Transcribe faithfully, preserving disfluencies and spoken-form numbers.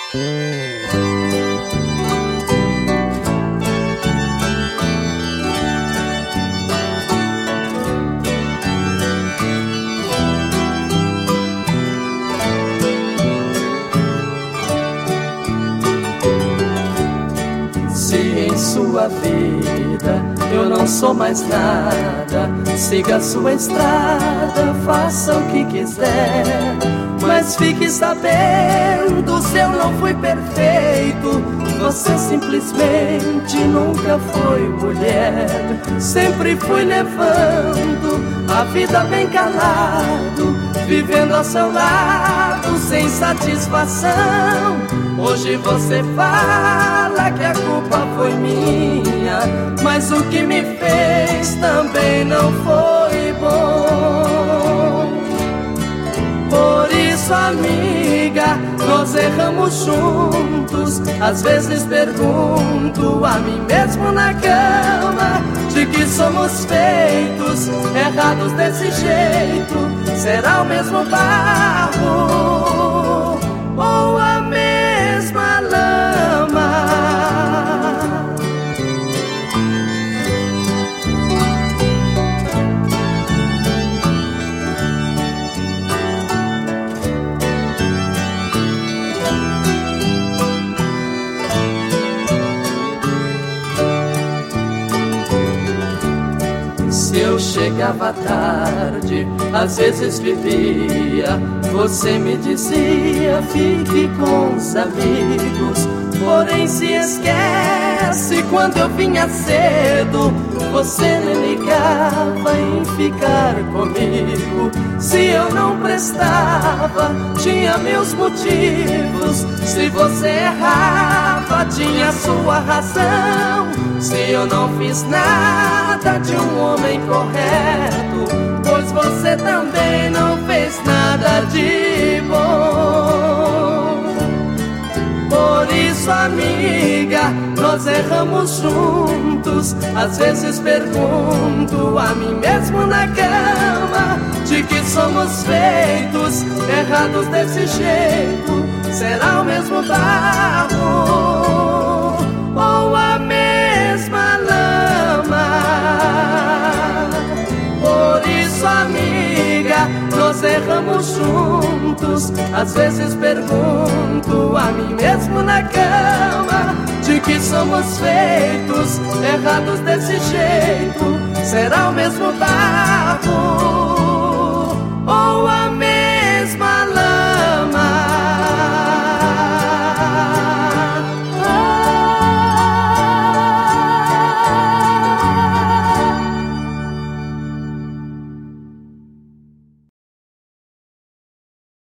Se em sua vida eu não sou mais nada, siga a sua estrada, faça o que quiser. Mas fique sabendo, se eu não fui perfeito, você simplesmente nunca foi mulher. Sempre fui levando a vida bem calado, vivendo ao seu lado sem satisfação. Hoje você fala que a culpa foi minha, mas o que me fez também não foi bom. Por isso, amiga, nós erramos juntos. Às vezes pergunto a mim mesmo na cama de que somos feitos, errados desse jeito. Será o mesmo barro ou a mesma lama? Se eu chegava tarde, às vezes vivia, você me dizia, fique com os amigos. Porém se esquece, quando eu vinha cedo, você nem ligava em ficar comigo. Se eu não prestava, tinha meus motivos. Se você errava, tinha sua razão. Se eu não fiz nada de um homem correto, pois você também não fez nada de bom. Por isso, amiga, nós erramos juntos. Às vezes pergunto a mim mesmo na cama de que somos feitos, errados desse jeito. Será o mesmo barro ou a mesma lama? Por isso, amiga, nós erramos juntos. Às vezes pergunto a mim mesmo na cama de que somos feitos, errados desse jeito. Será o mesmo barro ou a